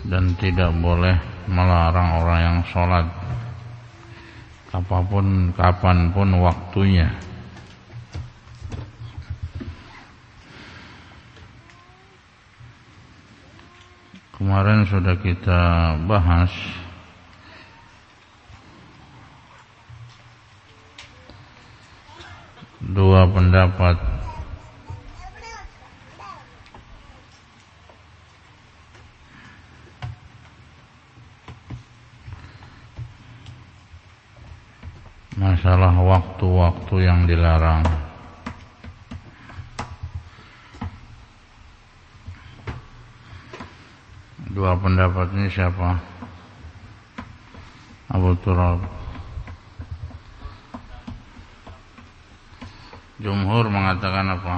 dan tidak boleh melarang orang yang sholat kapanpun waktunya. Kemarin sudah kita bahas dua pendapat masalah waktu-waktu yang dilarang. Dua pendapat ini siapa? Abu Turab. Jumhur mengatakan apa?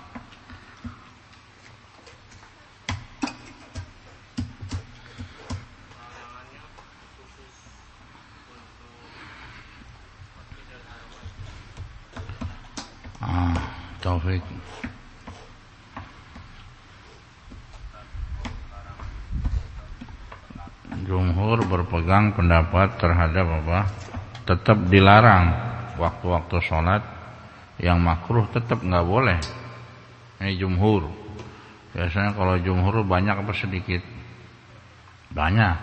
Taufik. Jumhur berpegang pendapat terhadap apa? Tetap dilarang waktu-waktu sholat yang makruh tetap nggak boleh. Ini jumhur. Biasanya kalau jumhur banyak apa sedikit? Banyak.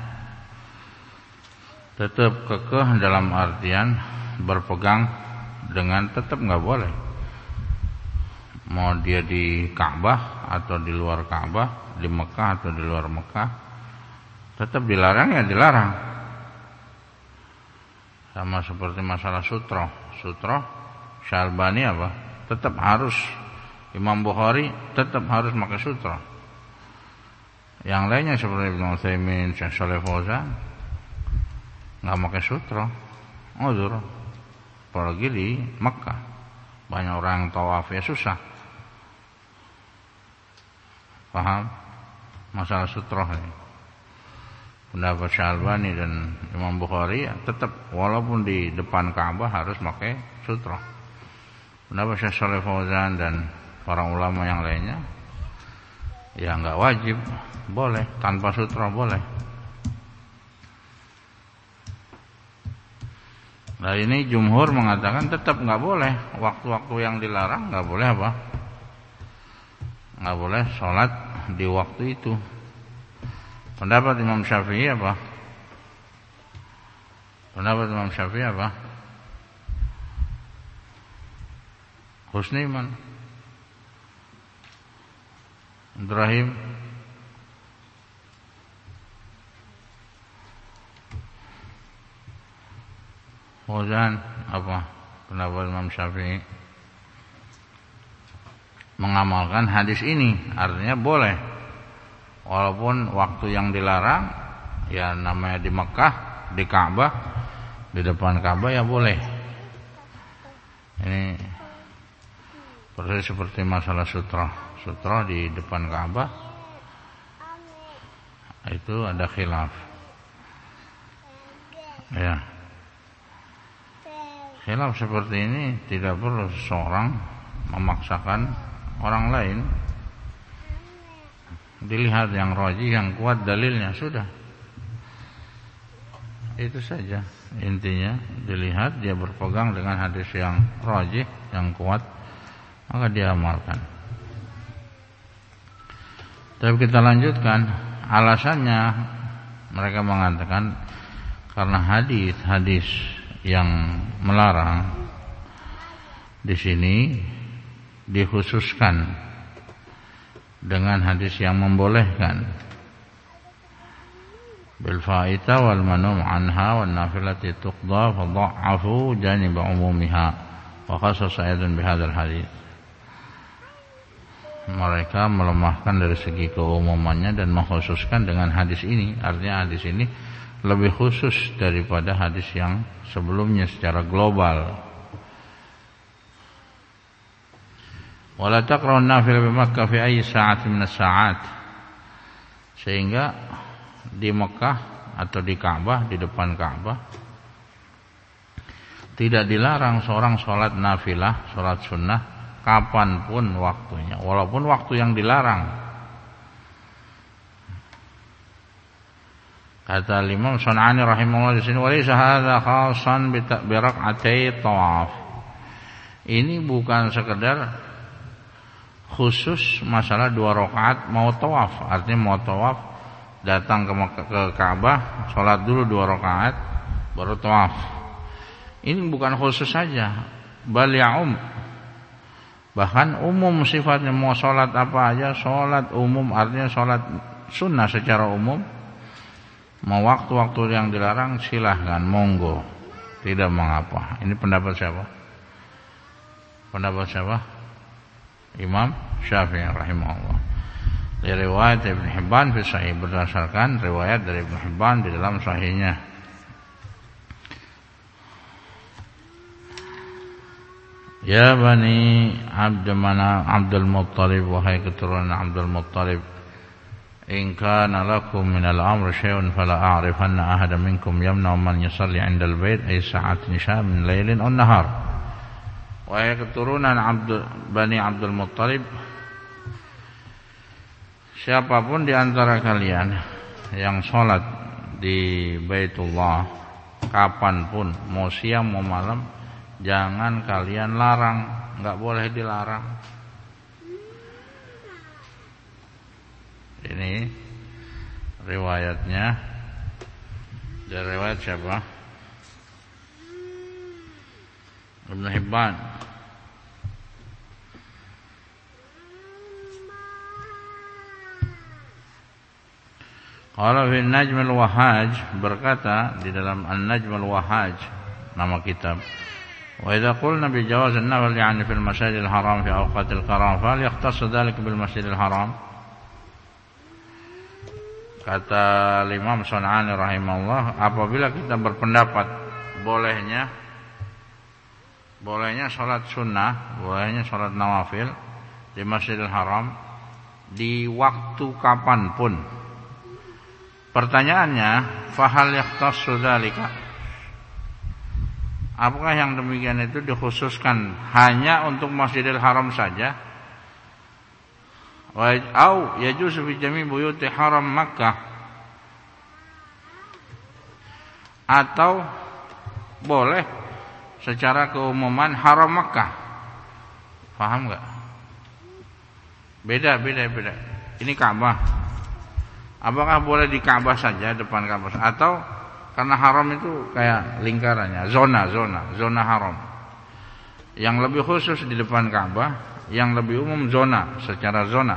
Tetap kekeh dalam artian berpegang dengan tetap nggak boleh. Mau dia di Ka'bah atau di luar Ka'bah, di Mekah atau di luar Mekah, tetap dilarang ya dilarang. Sama seperti masalah sutroh. Sutroh Syalbani apa? Tetap harus, Imam Bukhari tetap harus pakai sutroh. Yang lainnya seperti Ibnu Utsaimin, Syekh Shalih Fauzan nggak pakai sutroh. Uzur. Apalagi di Mekah banyak orang yang tawaf ya susah. Paham? Masalah sutroh ini. Pendapat Syalbani dan Imam Bukhari ya, tetap walaupun di depan Ka'bah harus pakai sutroh. Pendapat Syekh Shalih Fauzan dan para ulama yang lainnya ya enggak wajib, boleh tanpa sutroh boleh. Nah ini jumhur mengatakan tetap enggak boleh, waktu-waktu yang dilarang enggak boleh apa? Enggak boleh sholat di waktu itu. Pendapat Imam Syafi'i apa? Pendapat Imam Syafi'i apa? Husni man? Ibrahim? Fauzan apa? Pendapat Imam Syafi'i? Mengamalkan hadis ini artinya boleh. Walaupun waktu yang dilarang ya namanya di Mekah, di Ka'bah, di depan Ka'bah ya boleh. Ini persis seperti masalah sutroh. Sutroh di depan Ka'bah itu ada khilaf. Ya. Khilaf seperti ini tidak perlu seseorang memaksakan orang lain. Dilihat yang rajih, yang kuat dalilnya, sudah. Itu saja intinya. Dilihat dia berpegang dengan hadis yang rajih, yang kuat, maka dia amalkan. Tapi kita lanjutkan. Alasannya mereka mengatakan karena hadis-hadis yang melarang di sini dikhususkan dengan hadis yang membolehkan. Bil fa'ita wal manum anha wan nafilati tuqda fa dha'afu janib umumiha wa khassasa aidan bihadzal hadis. Mereka melemahkan dari segi keumumannya dan mengkhususkan dengan hadis ini. Artinya hadis ini lebih khusus daripada hadis yang sebelumnya secara global. Wala taqra'un nafil bi Makkah fi ayyi sa'atin min as-sa'at. Sehingga di Mekah atau di Ka'bah, di depan Ka'bah tidak dilarang seorang sholat nafilah, sholat sunnah kapanpun waktunya, walaupun waktu yang dilarang. Kata Imam Sun'ani rahimahullah di sini, walaysa hadza khassan bi rak'atay tawaf. Ini bukan sekedar khusus masalah 2 rakaat mau tawaf. Artinya mau tawaf datang ke Ka'bah, salat dulu 2 rakaat baru tawaf. Ini bukan khusus saja, bal ya'um. Bahkan umum sifatnya, mau salat apa aja, salat umum artinya salat sunnah secara umum. Mau waktu-waktu yang dilarang silahkan, monggo, tidak mengapa. Ini pendapat siapa? Pendapat siapa? Imam Syafi'i rahimahullah. Dari riwayat Ibn Hibban fi Sahih, berdasarkan riwayat dari Ibn Hibban di dalam Sahihnya. Ya bani Abdul Muttalib, wahai keturunan Abdul Muttalib, in kana lakum min al-amr syai'un fala a'rifanna ahadan minkum yamna'u man yusalli 'inda al-bait ay sa'atin sya' min lailin aw nahar. Wahai keturunan Bani Abdul Muttalib, siapapun di antara kalian yang sholat di Baitullah kapanpun, mau siang mau malam, jangan kalian larang, enggak boleh dilarang. Ini riwayatnya dari riwayat siapa? Ibn Hibban. Qala fi An-Najm al-Wahhaj, berkata di dalam An-Najm al-Wahhaj, nama kitab. Wa idza qulna bi jawaz an-nafl yani fil masjidil haram fi awqatil karam fa yahtassu dzalika bil masjidil haram. Kata Imam Sun'ani rahimahullah, apabila kita berpendapat bolehnya salat sunnah, bolehnya salat nawafil di Masjidil Haram di waktu kapanpun. Pertanyaannya, fahal yahtassu dzalika? Apakah yang demikian itu dikhususkan hanya untuk Masjidil Haram saja? Au yajuzu fi jami' buyuti haram Makkah, atau boleh secara keumuman haram Makkah. Paham enggak? Beda. Ini Ka'bah. Apakah boleh di Ka'bah saja, depan Ka'bah, atau karena haram itu kayak lingkarannya, zona haram. Yang lebih khusus di depan Ka'bah, yang lebih umum zona, secara zona.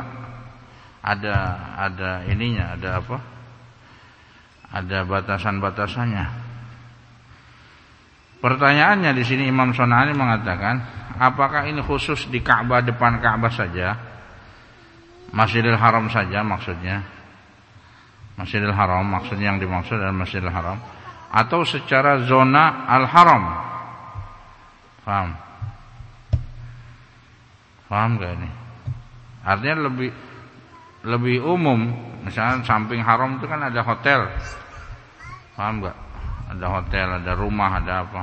Ada ininya, ada apa? Ada batasan-batasannya. Pertanyaannya di sini Imam Sun'ani mengatakan, apakah ini khusus di Ka'bah, depan Ka'bah saja? Masjidil Haram saja maksudnya. Masjidil Haram maksudnya, yang dimaksud adalah Masjidil Haram, atau secara zona Al-Haram. Paham gak ini? Artinya lebih umum. Misalnya samping haram itu kan ada hotel. Paham gak? Ada hotel, ada rumah, ada apa.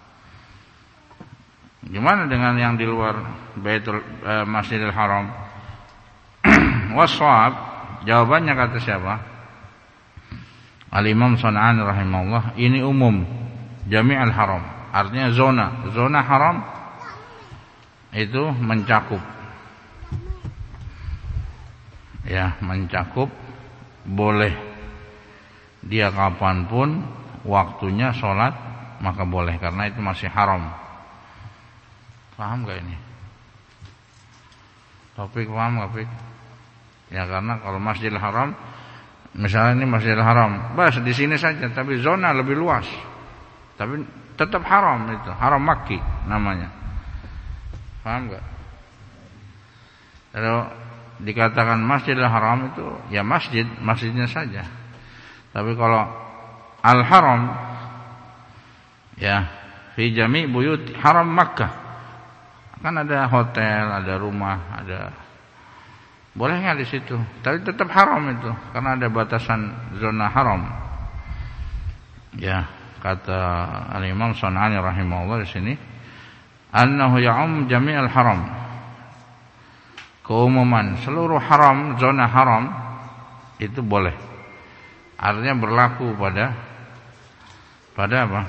Gimana dengan yang di luar Masjidil Haram? Waswab, jawabannya kata siapa? Al-Imam Sun'ani rahimahullah, ini umum, jami'al haram. Artinya zona haram itu mencakup, ya, mencakup, boleh dia kapanpun waktunya sholat, maka boleh, karena itu masih haram. Paham gak ini? Topik paham gak, Pik? Ya, karena kalau Masjidil Haram, misalnya ini Masjidil Haram, bas di sini saja, tapi zona lebih luas, tapi tetap haram, itu haram Makki namanya. Paham gak? Kalau dikatakan Masjidil Haram itu ya masjidnya saja. Tapi kalau Al-Haram, ya, fi jami' buyut haram Makkah, kan ada hotel, ada rumah, ada, boleh nggak di situ? Tapi tetap haram itu, karena ada batasan zona haram. Ya, kata Al-Imam Sun'ani rahimahullah di sini, annahu ya'um jami'al haram, keumuman seluruh haram, zona haram itu boleh. Artinya berlaku pada apa?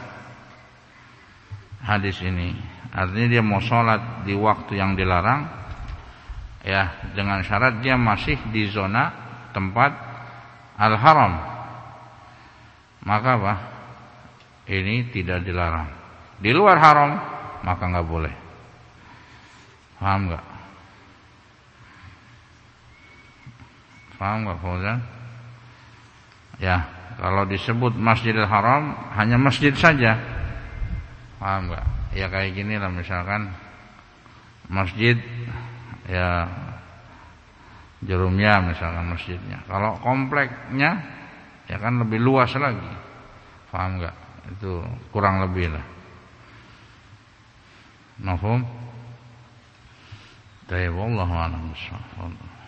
Hadis ini. Artinya dia mau sholat di waktu yang dilarang, ya, dengan syarat dia masih di zona tempat al-haram. Maka apa? Ini tidak dilarang. Di luar haram maka enggak boleh. Paham enggak? Paham enggak, Fauzan? Ya, kalau disebut Masjidil Haram hanya masjid saja. Paham enggak? Ya kayak gini lah, misalkan masjid ya Jurumiyah misalkan masjidnya. Kalau kompleknya ya kan lebih luas lagi. Paham enggak? Itu kurang lebih lah. Mafhum? Tayyib, wallahu a'lam bishawab.